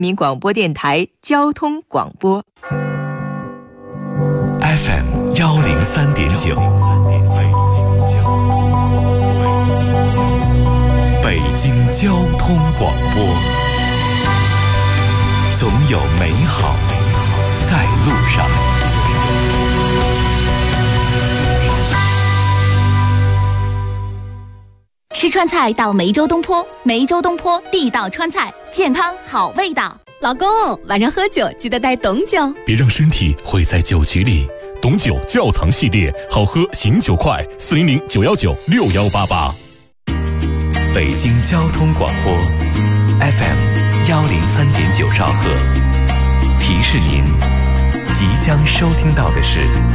民广播电台交通广播 FM 103.9，北京交通广播，总有美好在路上。 吃川菜到梅州东坡，梅州东坡地道川菜，健康好味道。 老公，晚上喝酒记得带董酒， 别让身体毁在酒局里。董酒窖藏系列，好喝醒酒快，400-919-6188。北京交通广播 FM 103.9兆赫，提示您即将收听到的是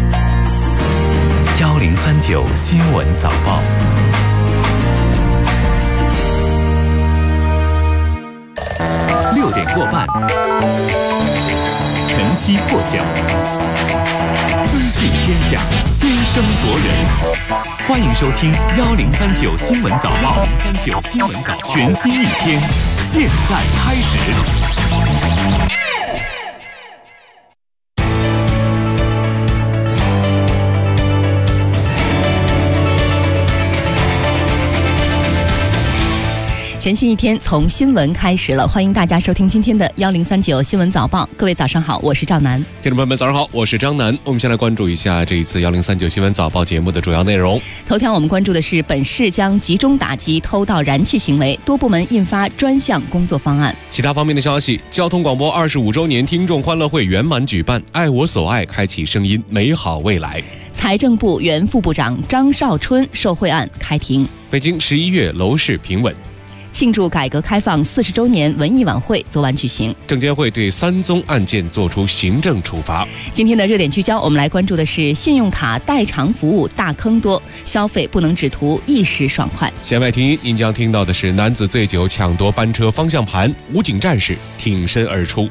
1039新闻早报。6点过半，晨曦破晓，资讯天下，先声夺人。欢迎收听1039新闻早报，1039新闻早报，全新一天，现在开始。 全新一天从新闻开始了，欢迎大家收听今天的1039新闻早报。各位早上好，我是赵楠。 听众朋友们早上好，我是张楠。我们先来关注一下这一次1039新闻早报节目的主要内容。 头条我们关注的是本市将集中打击偷盗燃气行为，多部门印发专项工作方案。 其他方面的消息，交通广播25周年听众欢乐会圆满举办，爱我所爱，开启声音美好未来。 财政部原副部长张少春受贿案开庭。 北京11月楼市平稳。 庆祝改革开放40周年文艺晚会昨晚举行， 证监会对3宗案件作出行政处罚。 今天的热点聚焦，我们来关注的是信用卡代偿服务大坑多，消费不能只图一时爽快。 弦外听音，您将听到的是男子醉酒抢夺班车方向盘，武警战士挺身而出。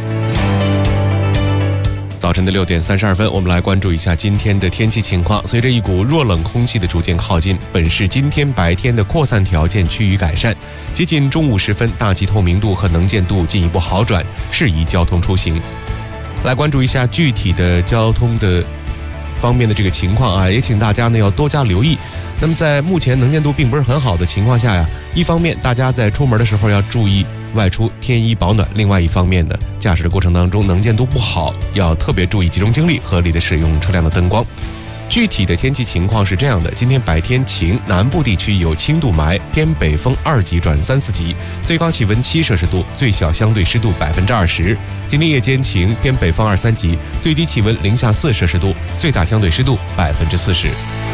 早晨的6点32分，我们来关注一下今天的天气情况。随着一股弱冷空气的逐渐靠近，本市今天白天的扩散条件趋于改善，接近中午时分，大气透明度和能见度进一步好转，适宜交通出行。来关注一下具体的交通的方面的这个情况啊，也请大家呢要多加留意。那么在目前能见度并不是很好的情况下呀，一方面大家在出门的时候要注意外出添衣保暖，另外一方面呢，驾驶的过程当中能见度不好，要特别注意集中精力，合理的使用车辆的灯光。具体的天气情况是这样的：今天白天晴，南部地区有轻度霾，偏北风2级转3、4级，最高气温7摄氏度，最小相对湿度20%。今天夜间晴，偏北风2、3级，最低气温零下4摄氏度，最大相对湿度40%。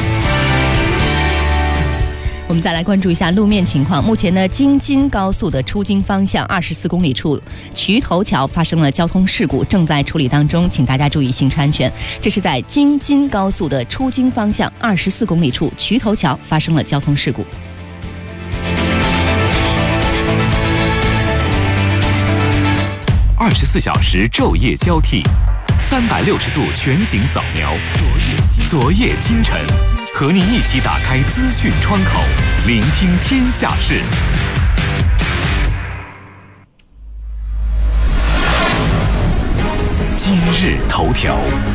我们再来关注一下路面情况。目前呢，京津高速的出京方向24公里处渠头桥发生了交通事故，正在处理当中，请大家注意行车安全。这是在京津高速的出京方向24公里处渠头桥发生了交通事故。 24小时昼夜交替，360度全景扫描，昨夜今晨，和您一起打开资讯窗口，聆听天下事。今日头条。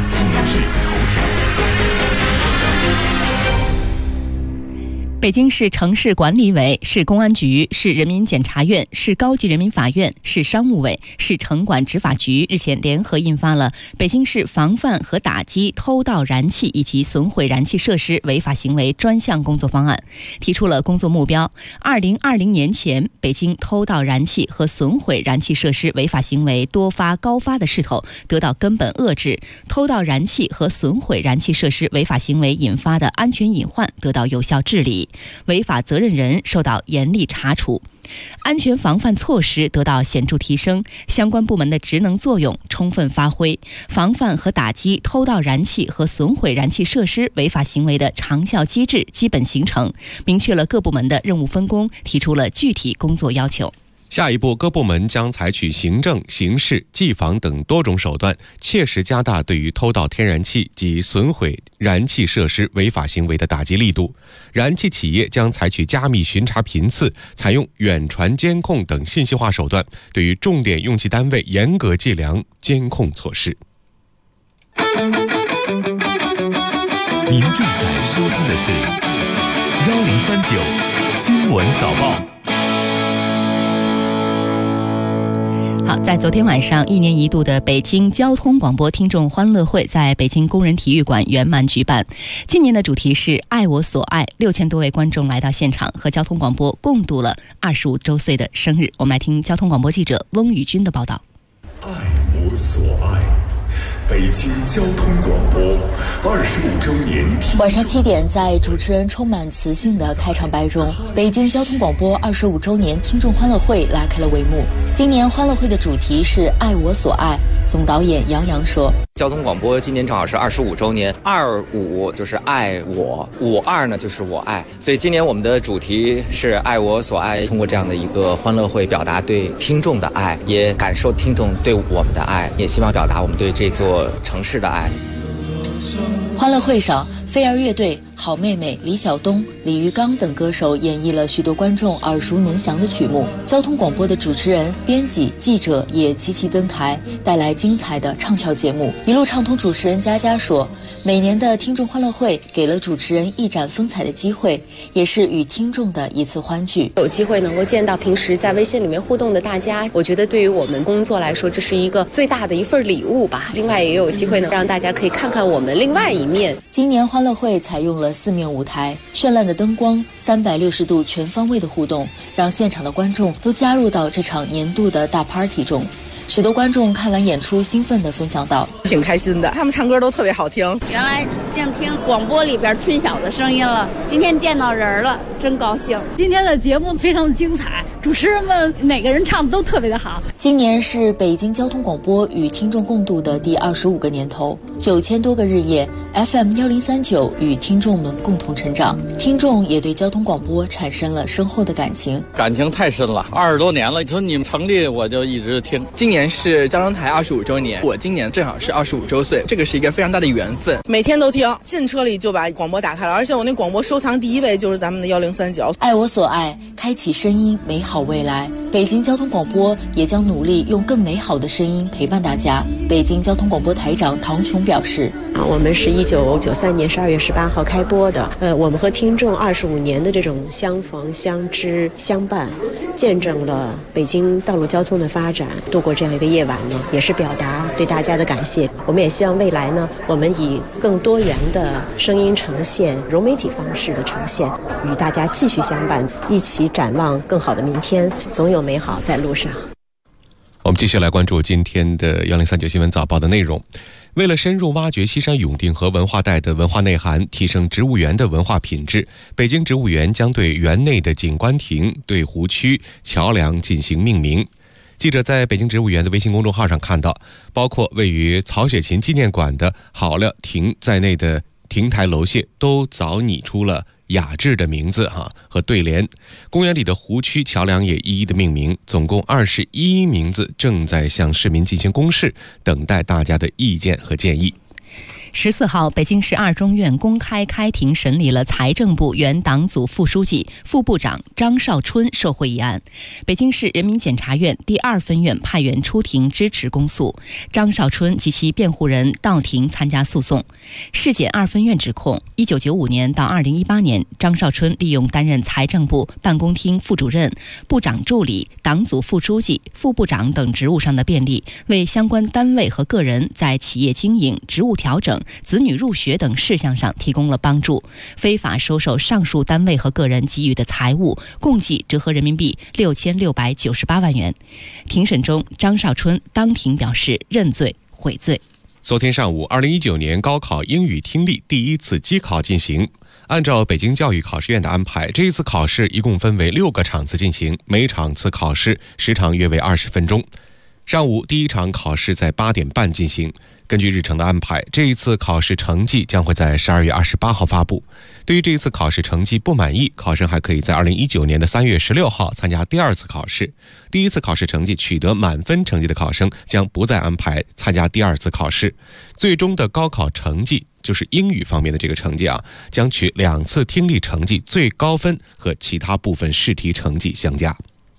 北京市城市管理委、市公安局、市人民检察院、市高级人民法院、市商务委、市城管执法局日前联合印发了《北京市防范和打击偷盗燃气以及损毁燃气设施违法行为专项工作方案》，提出了工作目标：2020年前，北京偷盗燃气和损毁燃气设施违法行为多发高发的势头得到根本遏制，偷盗燃气和损毁燃气设施违法行为引发的安全隐患得到有效治理，违法责任人受到严厉查处，安全防范措施得到显著提升，相关部门的职能作用充分发挥，防范和打击偷盗燃气和损毁燃气设施违法行为的长效机制基本形成，明确了各部门的任务分工，提出了具体工作要求。 下一步，各部门将采取行政、刑事、技防等多种手段，切实加大对于偷盗天然气及损毁燃气设施违法行为的打击力度。燃气企业将采取加密巡查频次、采用远传监控等信息化手段，对于重点用气单位严格计量监控措施。 您正在收听的是1039新闻早报。 好，在昨天晚上，1年1度的北京交通广播听众欢乐会在北京工人体育馆圆满举办。今年的主题是爱我所爱，6000多位观众来到现场，和交通广播共度了25周岁的生日。我们来听交通广播记者翁宇军的报道。 爱我所爱，北京交通广播25周年。 晚上7点，在主持人充满磁性的开场白中，北京交通广播25周年听众欢乐会拉开了帷幕。今年欢乐会的主题是爱我所爱，总导演杨洋说， 交通广播今年正好是25周年，25就是爱我，52呢就是我爱，所以今年我们的主题是爱我所爱，通过这样的一个欢乐会表达对听众的爱，也感受听众对我们的爱，也希望表达我们对这座城市的爱。 欢乐会上，飞儿乐队、好妹妹、李晓东、李玉刚等歌手演绎了许多观众耳熟能详的曲目。交通广播的主持人、编辑、记者也齐齐登台，带来精彩的唱跳节目。一路畅通主持人佳佳说，每年的听众欢乐会给了主持人一展风采的机会，也是与听众的一次欢聚。 有机会能够见到平时在微信里面互动的大家，我觉得对于我们工作来说，这是一个最大的一份礼物吧。另外也有机会呢，让大家可以看看我们另外一面。 今年欢乐会采用了4面舞台，绚烂的灯光，360度全方位的互动，让现场的观众都加入到这场年度的大 party 中。许多观众看完演出，兴奋地分享道：“ 挺开心的，他们唱歌都特别好听。 原来净听广播里边春晓的声音了，今天见到人了，真高兴。 今天的节目非常的精彩，主持人们每个人唱的都特别的好。 今年是北京交通广播与听众共度的第25个年头，9000多个日夜 ，FM 1039与听众们共同成长，听众也对交通广播产生了深厚的感情。 感情太深了，20多年了，从你们成立我就一直听。 今年是交通台25周年，我今年正好是25周岁，这个是一个非常大的缘分。每天都听，进车里就把广播打开了，而且我那广播收藏第1位就是咱们的1039。 爱我所爱，开启声音美好未来。北京交通广播也将努力用更美好的声音陪伴大家。北京交通广播台长唐琼表示： 我们是1993年12月18号开播的，我们和听众25年的这种相逢、相知、相伴，见证了北京道路交通的发展。度过这样一个夜晚呢，也是表达对大家的感谢。我们也希望未来呢，我们以更多元的声音呈现、融媒体方式的呈现，与大家继续相伴，一起展望更好的明天，总有美好在路上。 我们继续来关注今天的1039新闻早报的内容。为了深入挖掘西山永定河文化带的文化内涵，提升植物园的文化品质，北京植物园将对园内的景观亭、对湖区、桥梁进行命名。记者在北京植物园的微信公众号上看到，包括位于曹雪芹纪念馆的好了亭在内的亭台楼榭都早拟出了雅致的名字和对联。公园里的湖区桥梁也一一的命名，总共21名字正在向市民进行公示，等待大家的意见和建议。 14号，北京市2中院公开开庭审理了财政部原党组副书记、副部长张少春受贿一案。北京市人民检察院第2分院派员出庭支持公诉，张少春及其辩护人到庭参加诉讼。市检2分院指控，1995年到2018年，张少春利用担任财政部办公厅副主任、部长助理、党组副书记、副部长等职务上的便利，为相关单位和个人在企业经营、职务调整、子女入学等事项上提供了帮助，非法收受上述单位和个人给予的财物，共计折合人民币6698万元。庭审中，张少春当庭表示认罪悔罪。 昨天上午，2019年高考英语听力第1次机考进行。按照北京教育考试院的安排，这一次考试一共分为6个场次进行，每场次考试时长约为20分钟。 上午第一场考试在8点半进行。根据日程的安排，这一次考试成绩将会在12月28号发布。对于这一次考试成绩不满意，考生还可以在2019年的3月16号参加第二次考试。第一次考试成绩取得满分成绩的考生将不再安排参加第二次考试。最终的高考成绩，就是英语方面的这个成绩将取2次听力成绩最高分和其他部分试题成绩相加。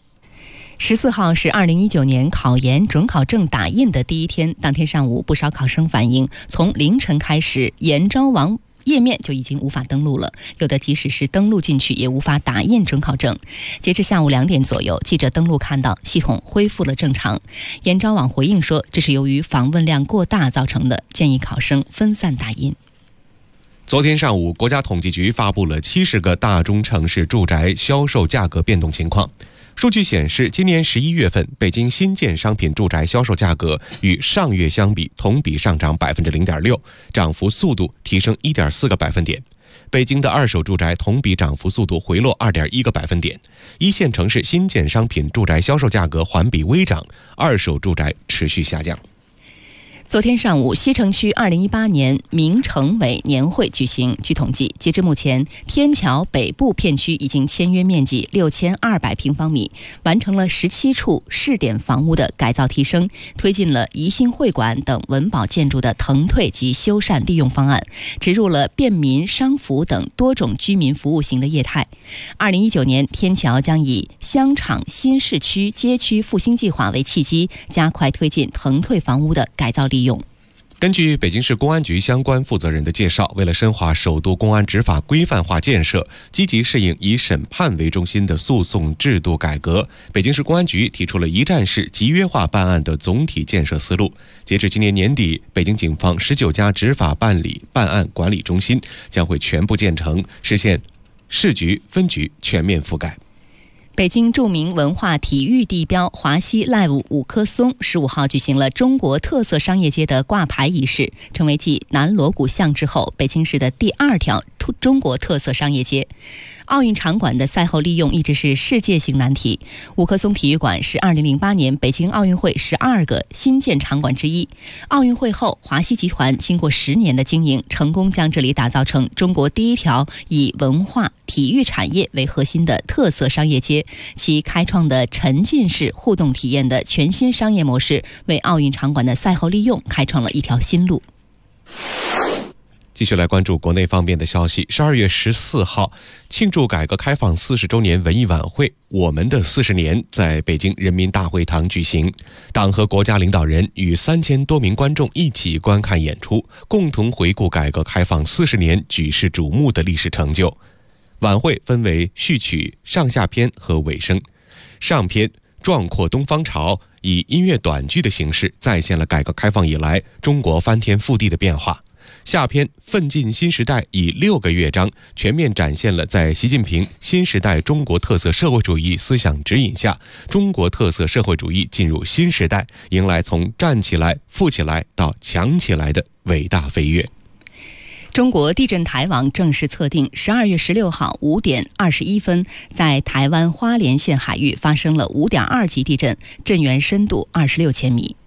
14号是2019年考研准考证打印的第一天，当天上午不少考生反映，从凌晨开始研招网页面就已经无法登录了，有的即使是登录进去也无法打印准考证。截至下午2点左右，记者登录看到系统恢复了正常。研招网回应说，这是由于访问量过大造成的，建议考生分散打印。 昨天上午，国家统计局发布了70个大中城市住宅销售价格变动情况。数据显示，今年11月份，北京新建商品住宅销售价格与上月相比同比上涨 0.6%， 涨幅速度提升 1.4个百分点。北京的二手住宅同比涨幅速度回落 2.1个百分点。一线城市新建商品住宅销售价格环比微涨，二手住宅持续下降。 昨天上午，西城区2018年明城委年会举行。据统计，截至目前，天桥北部片区已经签约面积6200平方米，完成了17处试点房屋的改造提升，推进了宜兴会馆等文保建筑的腾退及修缮利用方案，植入了便民商服等多种居民服务型的业态。2019年，天桥将以香厂新市区街区复兴计划为契机，加快推进腾退房屋的改造利用。 根据北京市公安局相关负责人的介绍，为了深化首都公安执法规范化建设，积极适应以审判为中心的诉讼制度改革，北京市公安局提出了一站式集约化办案的总体建设思路。截至今年年底，北京警方19家执法办理办案管理中心将会全部建成，实现市局分局全面覆盖。 北京著名文化体育地标华西 Live 五棵松15号举行了中国特色商业街的挂牌仪式，成为继南锣鼓巷之后北京市的第2条中国特色商业街。奥运场馆的赛后利用一直是世界性难题。五棵松体育馆是2008年北京奥运会12个新建场馆之一。奥运会后，华西集团经过10年的经营，成功将这里打造成中国第1条以文化体育产业为核心的特色商业街。其开创的沉浸式互动体验的全新商业模式，为奥运场馆的赛后利用开创了一条新路。 继续来关注国内方面的消息。12月14号，庆祝改革开放40周年文艺晚会《我们的40年》在北京人民大会堂举行。党和国家领导人与3000多名观众一起观看演出，共同回顾改革开放40年举世瞩目的历史成就。晚会分为序曲、上下篇和尾声。上篇壮阔东方潮以音乐短剧的形式再现了改革开放以来中国翻天覆地的变化。下篇奋进新时代以6个乐章全面展现了在习近平新时代中国特色社会主义思想指引下，中国特色社会主义进入新时代，迎来从站起来、富起来到强起来的伟大飞跃。 中国地震台网正式测定，12月16号5点21分，在台湾花莲县海域发生了5.2级地震，震源深度26千米。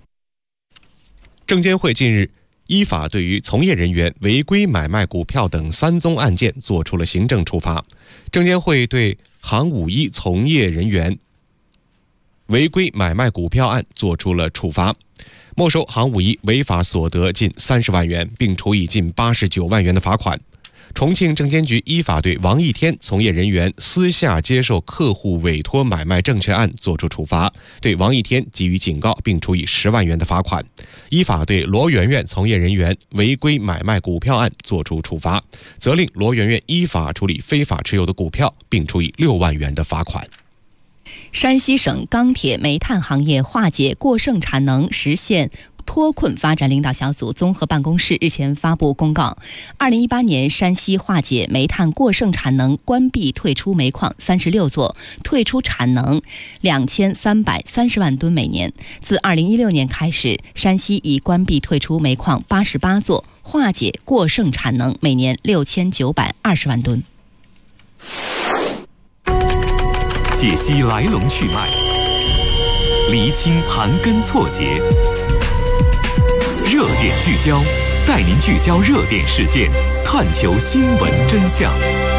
证监会近日依法对于从业人员违规买卖股票等3宗案件作出了行政处罚。证监会对行51从业人员违规买卖股票案作出了处罚，没收行51违法所得近30万元，并处以近89万元的罚款。重庆证监局依法对王一天从业人员私下接受客户委托买卖证券案作出处罚，对王一天给予警告，并处以10万元的罚款。依法对罗媛媛从业人员违规买卖股票案作出处罚，责令罗媛媛依法处理非法持有的股票，并处以6万元的罚款。 山西省钢铁煤炭行业化解过剩产能实现脱困发展领导小组综合办公室日前发布公告，2018年山西化解煤炭过剩产能，关闭退出煤矿36座，退出产能2330万吨每年。自2016年开始，山西已关闭退出煤矿88座，化解过剩产能每年6920万吨。 解析来龙去脉， 厘清盘根错节，热点聚焦，带您聚焦热点事件，探求新闻真相。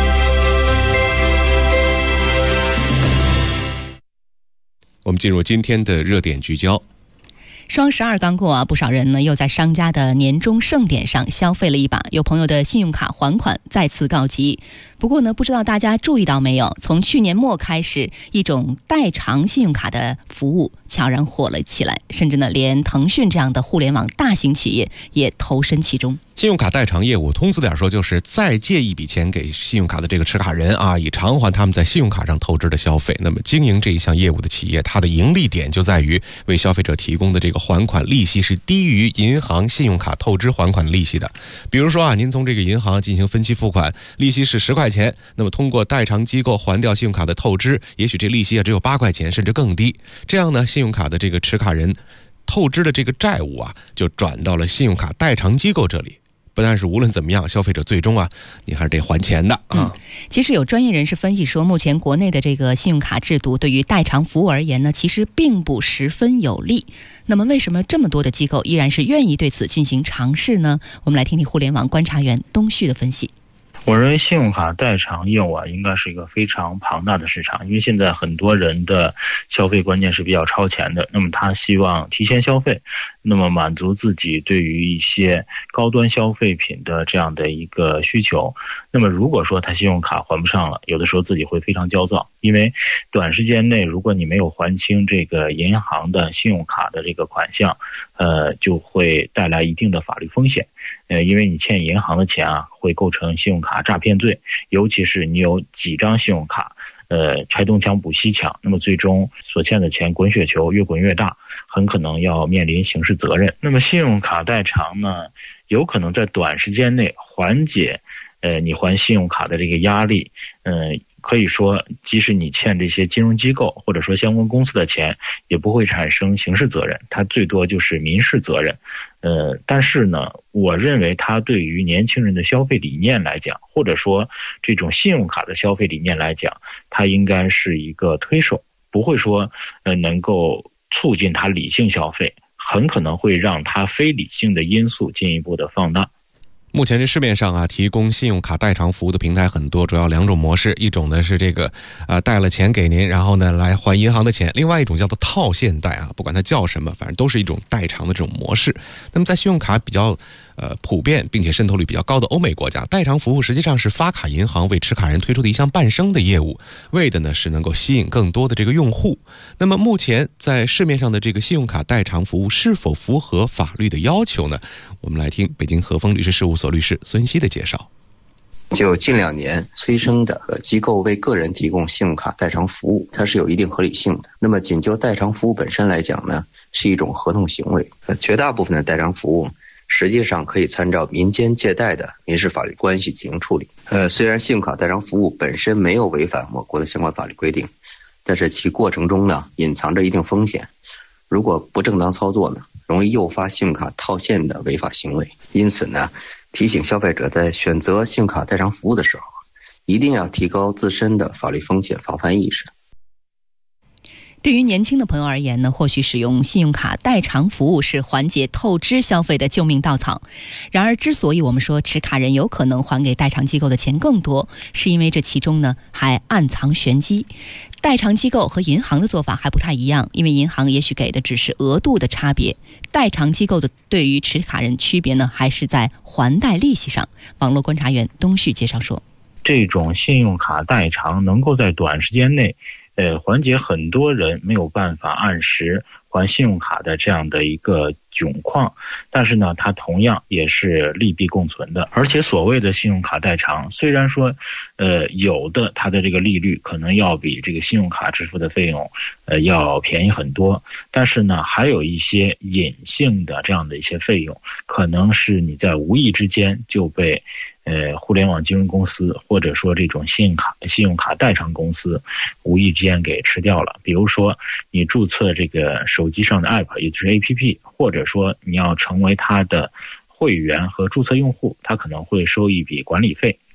我们进入今天的热点聚焦。 双12刚过啊，不少人呢又在商家的年终盛典上消费了一把，有朋友的信用卡还款再次告急。不过呢，不知道大家注意到没有，从去年末开始，一种代偿信用卡的服务悄然火了起来，甚至呢，连腾讯这样的互联网大型企业也投身其中。 信用卡代偿业务，通俗点说，就是再借一笔钱给信用卡的这个持卡人啊，以偿还他们在信用卡上透支的消费。那么，经营这一项业务的企业，它的盈利点就在于为消费者提供的这个还款利息是低于银行信用卡透支还款利息的。比如说啊，您从这个银行进行分期付款，利息是10块钱，那么通过代偿机构还掉信用卡的透支，也许这利息只有8块钱，甚至更低。这样呢，信用卡的这个持卡人透支的这个债务啊，就转到了信用卡代偿机构这里。不但是无论怎么样，消费者最终啊，你还是得还钱的啊。 其实有专业人士分析说，目前国内的这个信用卡制度对于代偿服务而言呢，其实并不十分有利。那么为什么这么多的机构依然是愿意对此进行尝试呢？我们来听听互联网观察员东旭的分析。 我认为信用卡代偿业务啊，应该是一个非常庞大的市场，因为现在很多人的消费观念是比较超前的，那么他希望提前消费，那么满足自己对于一些高端消费品的这样的一个需求。那么如果说他信用卡还不上了，有的时候自己会非常焦躁，因为短时间内如果你没有还清这个银行的信用卡的这个款项，就会带来一定的法律风险。因为你欠银行的钱啊，会构成信用卡诈骗罪，尤其是你有几张信用卡，拆东墙补西墙，那么最终所欠的钱滚雪球越滚越大，很可能要面临刑事责任。那么信用卡代偿呢，有可能在短时间内缓解你还信用卡的这个压力。可以说即使你欠这些金融机构或者说相关公司的钱，也不会产生刑事责任，它最多就是民事责任。但是呢，我认为它对于年轻人的消费理念来讲，或者说这种信用卡的消费理念来讲，它应该是一个推手，不会说能够促进它理性消费，很可能会让它非理性的因素进一步的放大。 目前这市面上啊，提供信用卡代偿服务的平台很多，主要2种模式，一种呢是这个贷了钱给您，然后呢来还银行的钱；另外一种叫做套现贷啊，不管它叫什么，反正都是一种代偿的这种模式。那么在信用卡比较普遍并且渗透率比较高的欧美国家，代偿服务实际上是发卡银行为持卡人推出的一项伴生的业务，为的呢是能够吸引更多的这个用户。那么目前在市面上的这个信用卡代偿服务是否符合法律的要求呢？我们来听北京和风律师事务所律师孙希的介绍。 就近2年催生的机构为个人提供信用卡代偿服务，它是有一定合理性的。那么仅就代偿服务本身来讲呢，是一种合同行为。绝大部分的代偿服务实际上可以参照民间借贷的民事法律关系进行处理。虽然信用卡代偿服务本身没有违反我国的相关法律规定，但是其过程中呢，隐藏着一定风险。如果不正当操作呢，容易诱发信用卡套现的违法行为。因此呢，提醒消费者在选择信用卡代偿服务的时候，一定要提高自身的法律风险防范意识。 对于年轻的朋友而言呢，或许使用信用卡代偿服务是缓解透支消费的救命稻草。然而，之所以我们说持卡人有可能还给代偿机构的钱更多，是因为这其中呢还暗藏玄机。代偿机构和银行的做法还不太一样，因为银行也许给的只是额度的差别，代偿机构的对于持卡人区别呢，还是在还贷利息上。网络观察员东旭介绍说， 这种信用卡代偿能够在短时间内缓解很多人没有办法按时还信用卡的这样的一个窘况，但是呢，它同样也是利弊共存的。而且所谓的信用卡代偿，虽然说有的它的这个利率可能要比这个信用卡支付的费用要便宜很多，但是呢，还有一些隐性的这样的一些费用，可能是你在无意之间就被互联网金融公司或者说这种信用卡代偿公司无意之间给吃掉了。比如说你注册这个手机上的 app， 也就是 APP， 或者说你要成为它的会员和注册用户，它可能会收一笔管理费。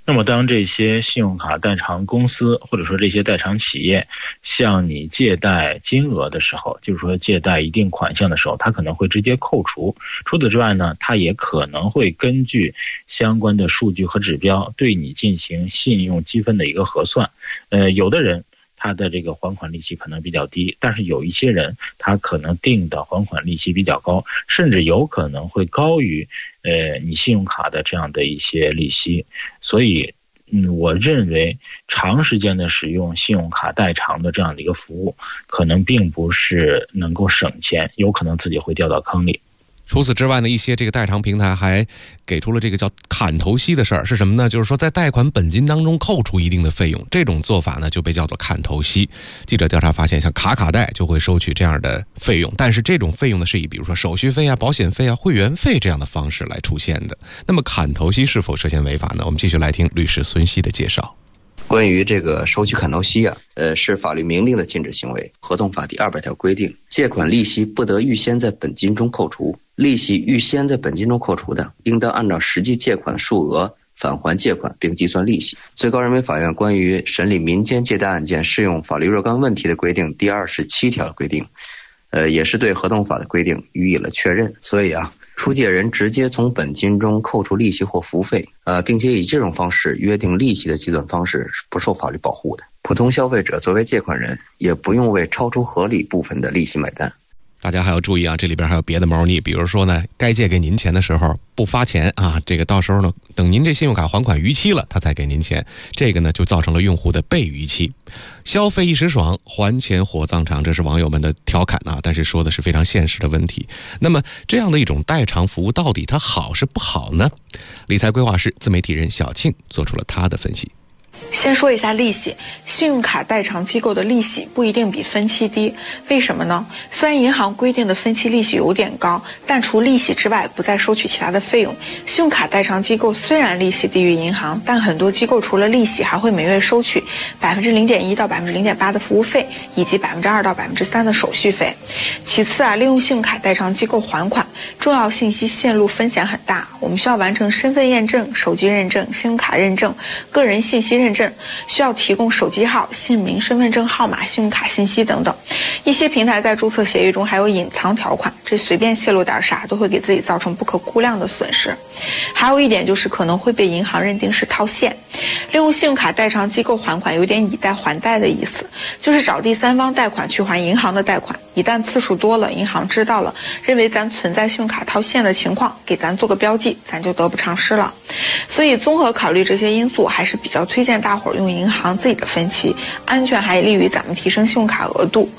那么当这些信用卡代偿公司或者说这些代偿企业向你借贷金额的时候，就是说借贷一定款项的时候，它可能会直接扣除。除此之外呢，它也可能会根据相关的数据和指标对你进行信用积分的一个核算。有的人他的这个还款利息可能比较低，但是有一些人他可能定的还款利息比较高，甚至有可能会高于你信用卡的这样的一些利息。所以我认为长时间的使用信用卡代偿的这样的一个服务，可能并不是能够省钱，有可能自己会掉到坑里。 除此之外呢，一些这个代偿平台还给出了这个叫砍头息的事儿，是什么呢？就是说在贷款本金当中扣除一定的费用，这种做法呢就被叫做砍头息。记者调查发现，像卡贷就会收取这样的费用，但是这种费用呢是以比如说手续费啊、保险费啊、会员费这样的方式来出现的。那么砍头息是否涉嫌违法呢？我们继续来听律师孙希的介绍。 关于这个收取砍头息是法律明令的禁止行为。合同法第200条规定，借款利息不得预先在本金中扣除，利息预先在本金中扣除的，应当按照实际借款数额返还借款并计算利息。最高人民法院关于审理民间借贷案件适用法律若干问题的规定第27条的规定，也是对合同法的规定予以了确认。所以出借人直接从本金中扣除利息或服务费，并且以这种方式约定利息的计算方式是不受法律保护的。普通消费者作为借款人，也不用为超出合理部分的利息买单。 大家还要注意这里边还有别的猫腻，比如说呢，该借给您钱的时候不发钱这个到时候呢，等您这信用卡还款逾期了，他才给您钱，这个呢就造成了用户的被逾期。消费一时爽，还钱火葬场，这是网友们的调侃但是说的是非常现实的问题。那么这样的一种代偿服务到底它好是不好呢？理财规划师、自媒体人小庆做出了他的分析。 先说一下利息，信用卡代偿机构的利息不一定比分期低，为什么呢？虽然银行规定的分期利息有点高，但除利息之外不再收取其他的费用。信用卡代偿机构虽然利息低于银行，但很多机构除了利息还会每月收取0.1%到0.8%的服务费，以及2%到3%的手续费。其次利用信用卡代偿机构还款，重要信息泄露风险很大，我们需要完成身份验证、手机认证、信用卡认证、个人信息认证，需要提供手机号、姓名、身份证号码、信用卡信息等等。一些平台在注册协议中还有隐藏条款，这随便泄露点啥都会给自己造成不可估量的损失。还有一点就是可能会被银行认定是套现。利用信用卡代偿机构还款有点以贷还贷的意思，就是找第三方贷款去还银行的贷款，一旦次数多了，银行知道了，认为咱存在信用卡套现的情况，给咱做个标记，咱就得不偿失了。所以综合考虑这些因素，还是比较推荐大伙儿用银行自己的分期，安全还利于咱们提升信用卡额度。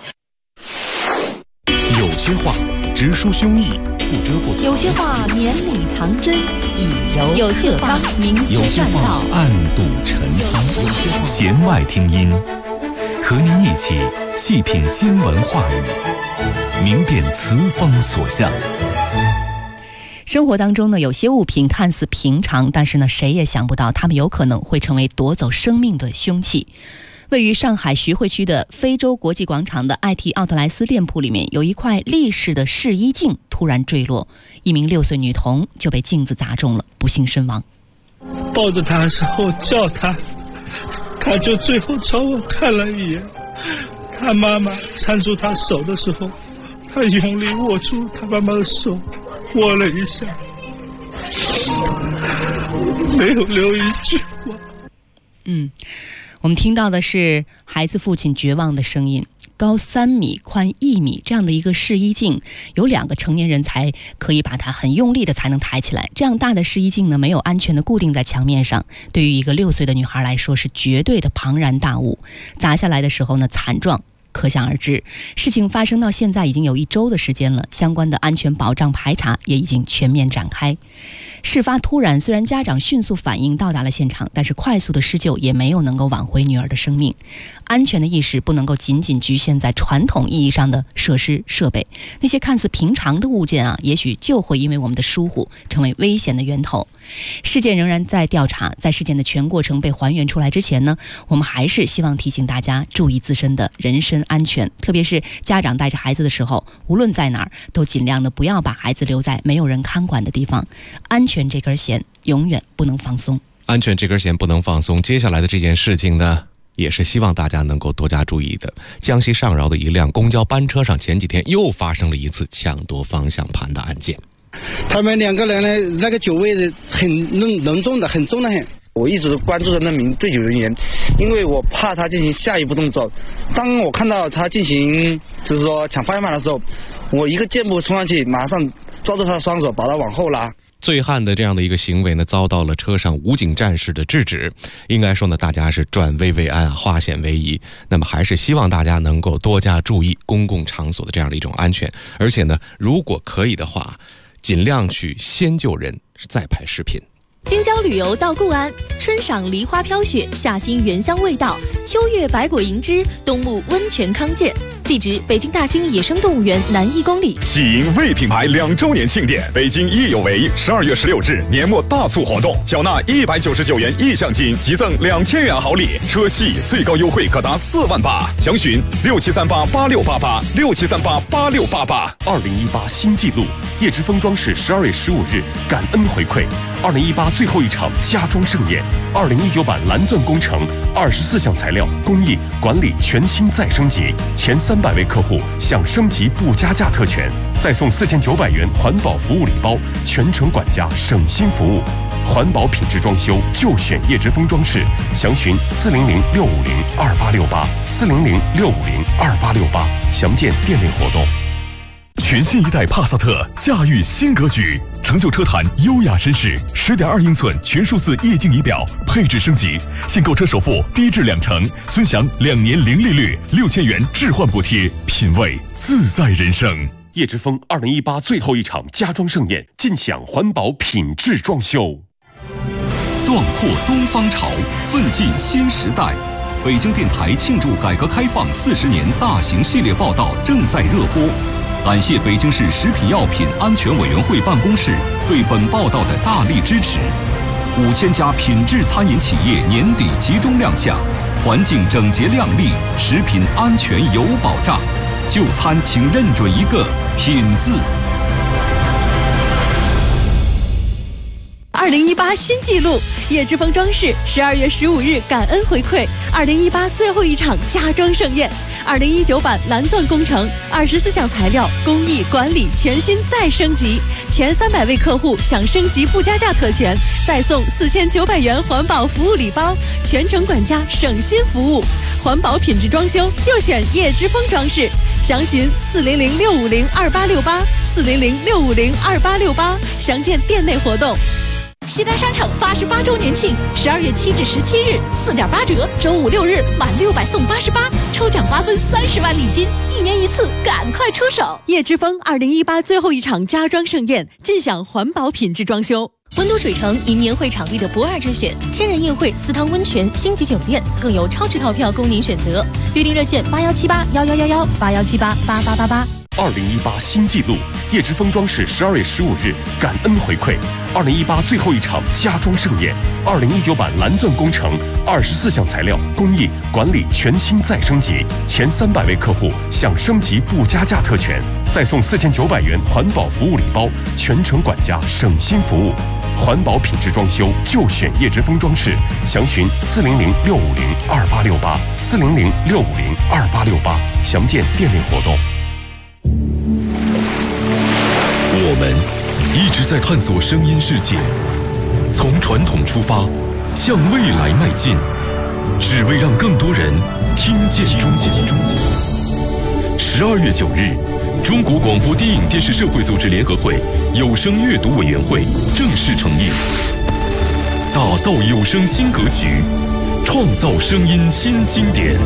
有些话直抒胸臆，不遮不藏； 有些话绵里藏针，以柔有些话明修栈道， 暗度陈仓。弦外听音，和您一起细品新闻话语，明辨词风所向。 生活当中呢，有些物品看似平常，但是呢，谁也想不到它们有可能会成为夺走生命的凶器。位于上海徐汇区的非洲国际广场的爱蒂奥特莱斯店铺里面，有一块立式的试衣镜突然坠落，一名6岁女童就被镜子砸中了，不幸身亡。 抱着她的时候叫她，她就最后朝我看了一眼。她妈妈搀住她手的时候，她用力握住她妈妈的手，握了一下，没有留一句话。 我们听到的是孩子父亲绝望的声音。高3米、宽1米这样的一个试衣镜，有2个成年人才可以把它很用力的才能抬起来。这样大的试衣镜呢，没有安全的固定在墙面上，对于一个6岁的女孩来说是绝对的庞然大物。砸下来的时候呢，惨状可想而知。事情发生到现在已经有1周的时间了，相关的安全保障排查也已经全面展开。事发突然，虽然家长迅速反应到达了现场，但是快速的施救也没有能够挽回女儿的生命。安全的意识不能够仅仅局限在传统意义上的设施设备，那些看似平常的物件也许就会因为我们的疏忽成为危险的源头。事件仍然在调查，在事件的全过程被还原出来之前呢，我们还是希望提醒大家注意自身的人身安全，特别是家长带着孩子的时候，无论在哪儿都尽量的不要把孩子留在没有人看管的地方。安全这根弦永远不能放松。 安全这根弦不能放松。接下来的这件事情呢，也是希望大家能够多加注意的。江西上饶的一辆公交班车上，前几天又发生了一次抢夺方向盘的案件。 他们2个人呢，那个酒味很浓重的，很重的很。我一直关注着那名醉酒人员，因为我怕他进行下一步动作。当我看到他进行就是说抢方向盘的时候，我一个箭步冲上去，马上抓住他的双手，把他往后拉。 醉汉的这样的一个行为呢，遭到了车上武警战士的制止。应该说呢，大家是转危为安，化险为夷。那么还是希望大家能够多加注意公共场所的这样的一种安全。而且呢，如果可以的话，尽量去先救人，再拍视频。 京郊旅游到固安，春赏梨花飘雪，夏欣原香味道，秋月百果银枝，冬沐温泉康健。地址：北京大兴野生动物园南1公里。 喜迎魏品牌2周年庆典，北京益有为12月16日年末大促活动，缴纳199元意向金，即赠2000元好礼，车系最高优惠可达4万8。详询67388688，67388688。 2018新纪录，叶之峰装饰12月15日感恩回馈，2018最后一场家装盛宴，2019版蓝钻工程24项材料工艺管理全新再升级，前300位客户享升级不加价特权，再送4900元环保服务礼包，全程管家省心服务。环保品质装修就选叶之峰装饰，详询400-650-2868，400-650-2868，详见店内活动。 全新一代帕萨特驾驭新格局，成就车坛优雅绅士，10.2英寸全数字液晶仪表，配置升级，现购车首付低至2成，尊享2年零利率，6000元置换补贴，品味自在人生。 叶之峰2018最后一场家装盛宴，尽享环保品质装修。 壮阔东方潮，奋进新时代。北京电台庆祝改革开放40年大型系列报道正在热播。感谢北京市食品药品安全委员会办公室对本报道的大力支持。5000家品质餐饮企业年底集中亮相，环境整洁亮丽，食品安全有保障。就餐请认准一个品字。 2018新纪录，叶之峰装饰12月15日感恩回馈，2018最后一场家装盛宴，2019版蓝钻工程24项材料工艺管理全新再升级，前300位客户享升级不加价特权，再送4900元环保服务礼包，全程管家省心服务。环保品质装修就选叶之峰装饰，详询400-650-2868，400-650-2868，详见店内活动。西单商场88周年庆，12月7至17日4.8折，周5、6日满600送88，抽奖8分30万礼金，1年1次，赶快出手！叶之峰2018最后一场家装盛宴，尽享环保品质装修。温都水城因年会场地的不二之选，千人宴会、4汤温泉、星级酒店，更有超值套票供您选择。预订热线81781111，81788888。 2018新纪录，叶之峰装饰12月15日感恩回馈，2018最后一场家装盛宴，2019版蓝钻工程24项材料工艺管理全新再升级，前300位客户享升级不加价特权，再送4900元环保服务礼包，全程管家省心服务。环保品质装修就选叶之峰装饰，详询400-650-2868，400-650-2868，详见店内活动。 我们一直在探索声音世界，从传统出发，向未来迈进，只为让更多人听见中国。12月9日，中国广播电影电视社会组织联合会有声阅读委员会正式成立，打造有声新格局，创造声音新经典。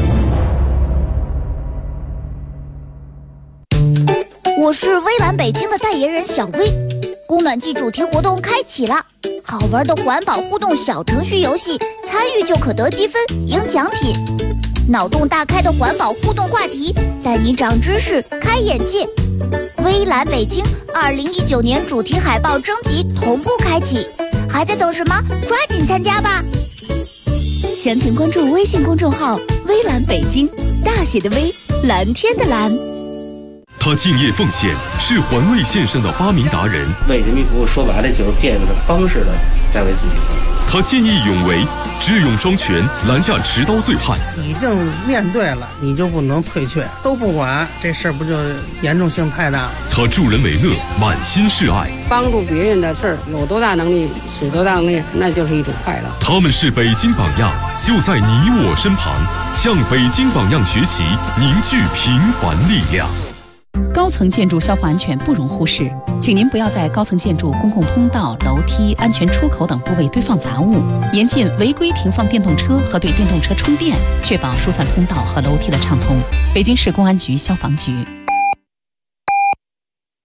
我是微蓝北京的代言人小薇，供暖季主题活动开启了，好玩的环保互动小程序游戏，参与就可得积分赢奖品，脑洞大开的环保互动话题，带你长知识开眼界。微蓝北京2019年主题海报征集同步开启，还在等什么？抓紧参加吧！ 详情关注微信公众号微蓝北京，大写的微，蓝天的蓝。 他敬业奉献，是环卫线上的发明达人。 为人民服务，说白了就是变着方式的在为自己服务。 他见义勇为，智勇双全，拦下持刀醉汉。 已经面对了，你就不能退却，都不管，这事儿不就严重性太大？ 他助人为乐，满心是爱。 帮助别人的事儿，有多大能力使多大能力，那就是一种快乐。 他们是北京榜样，就在你我身旁，向北京榜样学习，凝聚平凡力量。 高层建筑消防安全不容忽视，请您不要在高层建筑公共通道、楼梯、安全出口等部位堆放杂物，严禁违规停放电动车和对电动车充电，确保疏散通道和楼梯的畅通。北京市公安局消防局。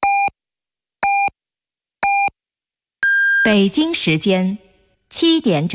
北京时间7点整。